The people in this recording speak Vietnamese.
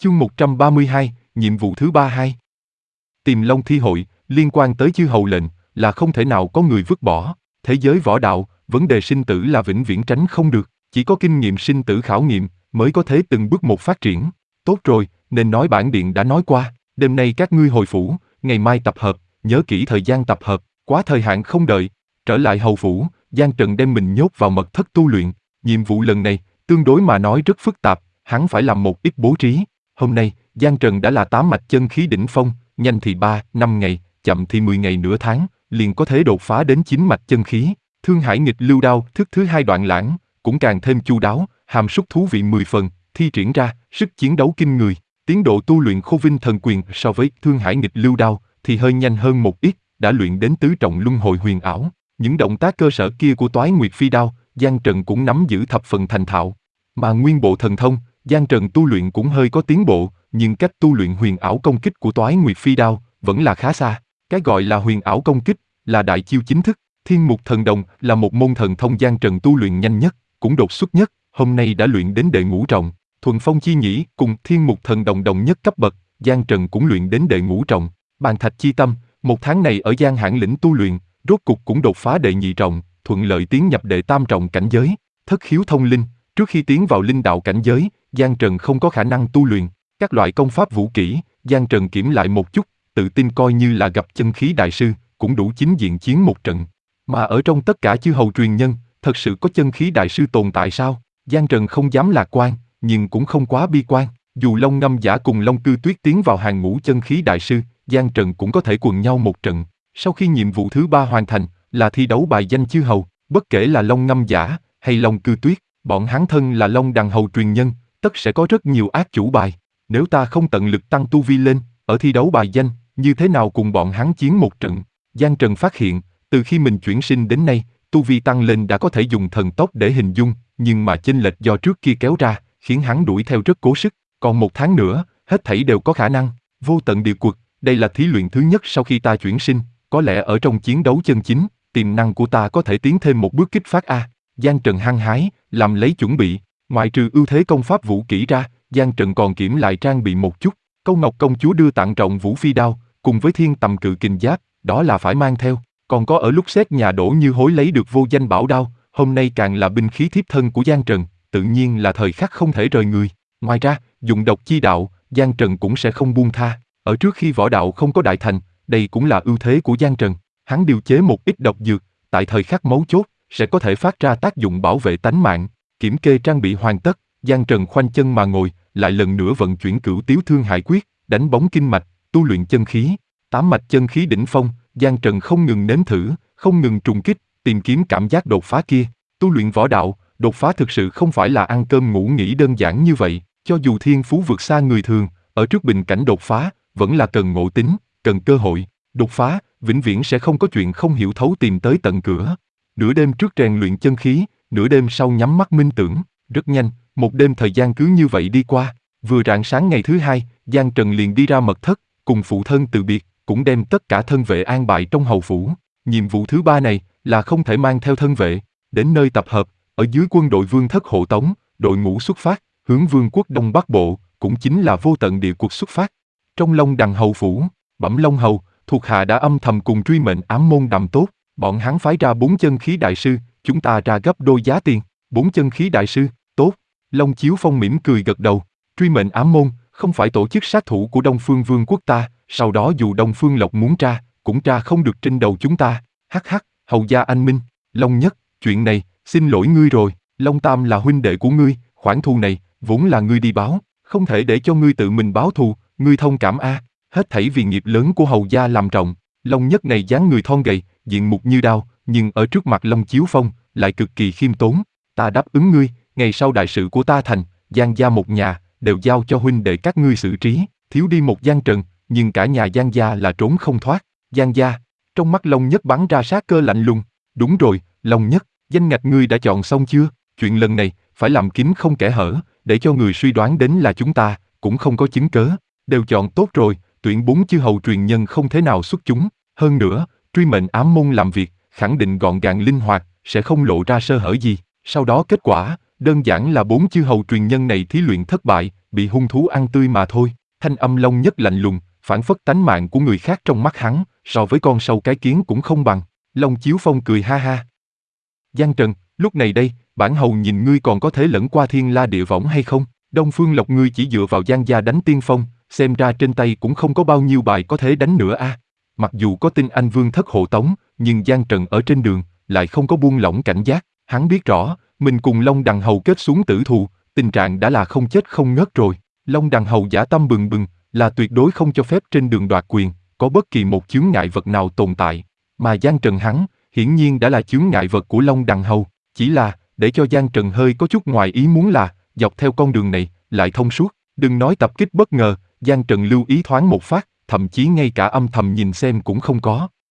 Chương 132, nhiệm vụ thứ 32. Tìm Long Thi hội, liên quan tới chư hầu lệnh, là không thể nào có người vứt bỏ. Thế giới võ đạo, vấn đề sinh tử là vĩnh viễn tránh không được, chỉ có kinh nghiệm sinh tử khảo nghiệm, mới có thể từng bước một phát triển. Tốt rồi, nên nói bản điện đã nói qua, đêm nay các ngươi hồi phủ, ngày mai tập hợp, nhớ kỹ thời gian tập hợp, quá thời hạn không đợi. Trở lại hầu phủ, Giang Trần đem mình nhốt vào mật thất tu luyện. Nhiệm vụ lần này, tương đối mà nói rất phức tạp, hắn phải làm một ít bố trí. Hôm nay, Giang Trần đã là 8 mạch chân khí đỉnh phong, nhanh thì 3-5 ngày, chậm thì 10 ngày nửa tháng, liền có thể đột phá đến 9 mạch chân khí. Thương Hải nghịch lưu đao, thức thứ 2 đoạn lãng, cũng càng thêm chu đáo, hàm súc thú vị 10 phần, thi triển ra, sức chiến đấu kinh người. Tiến độ tu luyện Khô Vinh thần quyền so với Thương Hải nghịch lưu đao thì hơi nhanh hơn một ít, đã luyện đến tứ trọng luân hồi huyền ảo. Những động tác cơ sở kia của Toái Nguyệt Phi đao, Giang Trần cũng nắm giữ thập phần thành thạo. Mà nguyên bộ thần thông, Giang Trần tu luyện cũng hơi có tiến bộ, nhưng cách tu luyện huyền ảo công kích của Toái Nguyệt Phi đao vẫn là khá xa. Cái gọi là huyền ảo công kích là đại chiêu chính thức. Thiên Mục Thần Đồng là một môn thần thông Giang Trần tu luyện nhanh nhất, cũng đột xuất nhất, hôm nay đã luyện đến đệ ngũ trọng. Thuần Phong Chi Nhĩ cùng Thiên Mục Thần Đồng đồng nhất cấp bậc, Giang Trần cũng luyện đến đệ ngũ trọng. Bàn Thạch Chi Tâm, một tháng này ở Giang Hãn Lĩnh tu luyện, rốt cục cũng đột phá đệ nhị trọng, thuận lợi tiến nhập đệ tam trọng cảnh giới. Thất khiếu thông linh, trước khi tiến vào linh đạo cảnh giới, Giang Trần không có khả năng tu luyện các loại công pháp vũ kỹ, Giang Trần kiểm lại một chút, tự tin coi như là gặp chân khí đại sư, cũng đủ chính diện chiến một trận. Mà ở trong tất cả chư hầu truyền nhân, thật sự có chân khí đại sư tồn tại sao? Giang Trần không dám lạc quan, nhưng cũng không quá bi quan. Dù Long Ngâm Giả cùng Long Cư Tuyết tiến vào hàng ngũ chân khí đại sư, Giang Trần cũng có thể quần nhau một trận. Sau khi nhiệm vụ thứ 3 hoàn thành, là thi đấu bài danh chư hầu, bất kể là Long Ngâm Giả hay Long Cư Tuyết, bọn hắn thân là Long Đằng hầu truyền nhân, tất sẽ có rất nhiều ác chủ bài. Nếu ta không tận lực tăng tu vi lên, ở thi đấu bài danh, như thế nào cùng bọn hắn chiến một trận? Giang Trần phát hiện, từ khi mình chuyển sinh đến nay, tu vi tăng lên đã có thể dùng thần tốc để hình dung, nhưng mà chênh lệch do trước kia kéo ra, khiến hắn đuổi theo rất cố sức. Còn 1 tháng nữa, hết thảy đều có khả năng. Vô tận địa quật, đây là thí luyện thứ nhất sau khi ta chuyển sinh, có lẽ ở trong chiến đấu chân chính, tiềm năng của ta có thể tiến thêm một bước kích phát a. Giang Trần hăng hái, làm lấy chuẩn bị. Ngoại trừ ưu thế công pháp vũ kỹ ra, Giang Trần còn kiểm lại trang bị một chút. Câu Ngọc công chúa đưa tặng trọng vũ phi đao, cùng với thiên tầm cự kình giáp, đó là phải mang theo. Còn có ở lúc xét nhà đổ như hối lấy được vô danh bảo đao, hôm nay càng là binh khí thiếp thân của Giang Trần, tự nhiên là thời khắc không thể rời người. Ngoài ra, dùng độc chi đạo, Giang Trần cũng sẽ không buông tha. Ở trước khi võ đạo không có đại thành, đây cũng là ưu thế của Giang Trần. Hắn điều chế một ít độc dược, tại thời khắc mấu chốt, sẽ có thể phát ra tác dụng bảo vệ tánh mạng. Kiểm kê trang bị hoàn tất, Giang Trần khoanh chân mà ngồi, lại lần nữa vận chuyển Cửu Tiếu Thương Hải Quyết, đánh bóng kinh mạch, tu luyện chân khí. 8 mạch chân khí đỉnh phong, Giang Trần không ngừng nếm thử, không ngừng trùng kích, tìm kiếm cảm giác đột phá kia. Tu luyện võ đạo, đột phá thực sự không phải là ăn cơm ngủ nghỉ đơn giản như vậy. Cho dù thiên phú vượt xa người thường, ở trước bình cảnh đột phá, vẫn là cần ngộ tính, cần cơ hội. Đột phá, vĩnh viễn sẽ không có chuyện không hiểu thấu tìm tới tận cửa. Nửa đêm trước rèn luyện chân khí, nửa đêm sau nhắm mắt minh tưởng. Rất nhanh, một đêm thời gian cứ như vậy đi qua. Vừa rạng sáng ngày thứ 2, Giang Trần liền đi ra mật thất, cùng phụ thân từ biệt, cũng đem tất cả thân vệ an bài trong hầu phủ. Nhiệm vụ thứ 3 này là không thể mang theo thân vệ. Đến nơi tập hợp, ở dưới quân đội Vương Thất hộ tống, đội ngũ xuất phát, hướng Vương quốc Đông Bắc Bộ, cũng chính là vô tận địa cuộc xuất phát. Trong Long Đằng hầu phủ, Bẩm Long hầu, thuộc hạ đã âm thầm cùng truy mệnh ám môn đàm tốt, bọn hắn phái ra 4 chân khí đại sư, chúng ta ra gấp đôi giá tiền. 4 chân khí đại sư, tốt. Long Chiếu Phong mỉm cười gật đầu. Truy mệnh ám môn, không phải tổ chức sát thủ của Đông Phương Vương quốc ta, sau đó dù Đông Phương Lộc muốn tra, cũng tra không được trên đầu chúng ta. Hắc hắc, hầu gia anh minh, Long Nhất, chuyện này, xin lỗi ngươi rồi, Long Tam là huynh đệ của ngươi, khoản thù này, vốn là ngươi đi báo, không thể để cho ngươi tự mình báo thù, ngươi thông cảm a. Hết thảy vì nghiệp lớn của hầu gia làm trọng. Long Nhất này dáng người thon gầy, diện mục như đao, nhưng ở trước mặt Long Chiếu Phong, lại cực kỳ khiêm tốn. Ta đáp ứng ngươi, ngày sau đại sự của ta thành, Giang gia một nhà, đều giao cho huynh đệ các ngươi xử trí, thiếu đi một Giang Trần, nhưng cả nhà Giang gia là trốn không thoát. Giang gia, trong mắt Long Nhất bắn ra sát cơ lạnh lùng. Đúng rồi, Long Nhất, danh ngạch ngươi đã chọn xong chưa? Chuyện lần này, phải làm kín không kẽ hở, để cho người suy đoán đến là chúng ta, cũng không có chứng cớ. Đều chọn tốt rồi, tuyển 4 chư hầu truyền nhân không thể nào xuất chúng. Hơn nữa, truy mệnh ám môn làm việc, khẳng định gọn gàng linh hoạt, sẽ không lộ ra sơ hở gì. Sau đó kết quả, Đơn giản là 4 chư hầu truyền nhân này thí luyện thất bại, bị hung thú ăn tươi mà thôi. Thanh âm Long Nhất lạnh lùng, phản phất tánh mạng của người khác trong mắt hắn, so với con sâu cái kiến cũng không bằng. Long Chiếu Phong cười ha ha. Giang Trần, lúc này đây, bản hầu nhìn ngươi còn có thể lẫn qua thiên la địa võng hay không? Đông Phương Lộc ngươi chỉ dựa vào Giang gia đánh tiên phong, xem ra trên tay cũng không có bao nhiêu bài có thể đánh nữa a. Mặc dù có tin anh Vương thất hộ tống, nhưng Giang Trần ở trên đường, lại không có buông lỏng cảnh giác. Hắn biết rõ, mình cùng Long Đằng Hầu kết xuống tử thù, tình trạng đã là không chết không ngất rồi. Long Đằng Hầu dã tâm bừng bừng, là tuyệt đối không cho phép trên đường đoạt quyền, có bất kỳ một chướng ngại vật nào tồn tại. Mà Giang Trần hắn, hiển nhiên đã là chướng ngại vật của Long Đằng Hầu. Chỉ là, để cho Giang Trần hơi có chút ngoài ý muốn là, dọc theo con đường này, lại thông suốt. Đừng nói tập kích bất ngờ, Giang Trần lưu ý thoáng một phát, thậm chí ngay cả âm thầm nhìn xem cũng không có.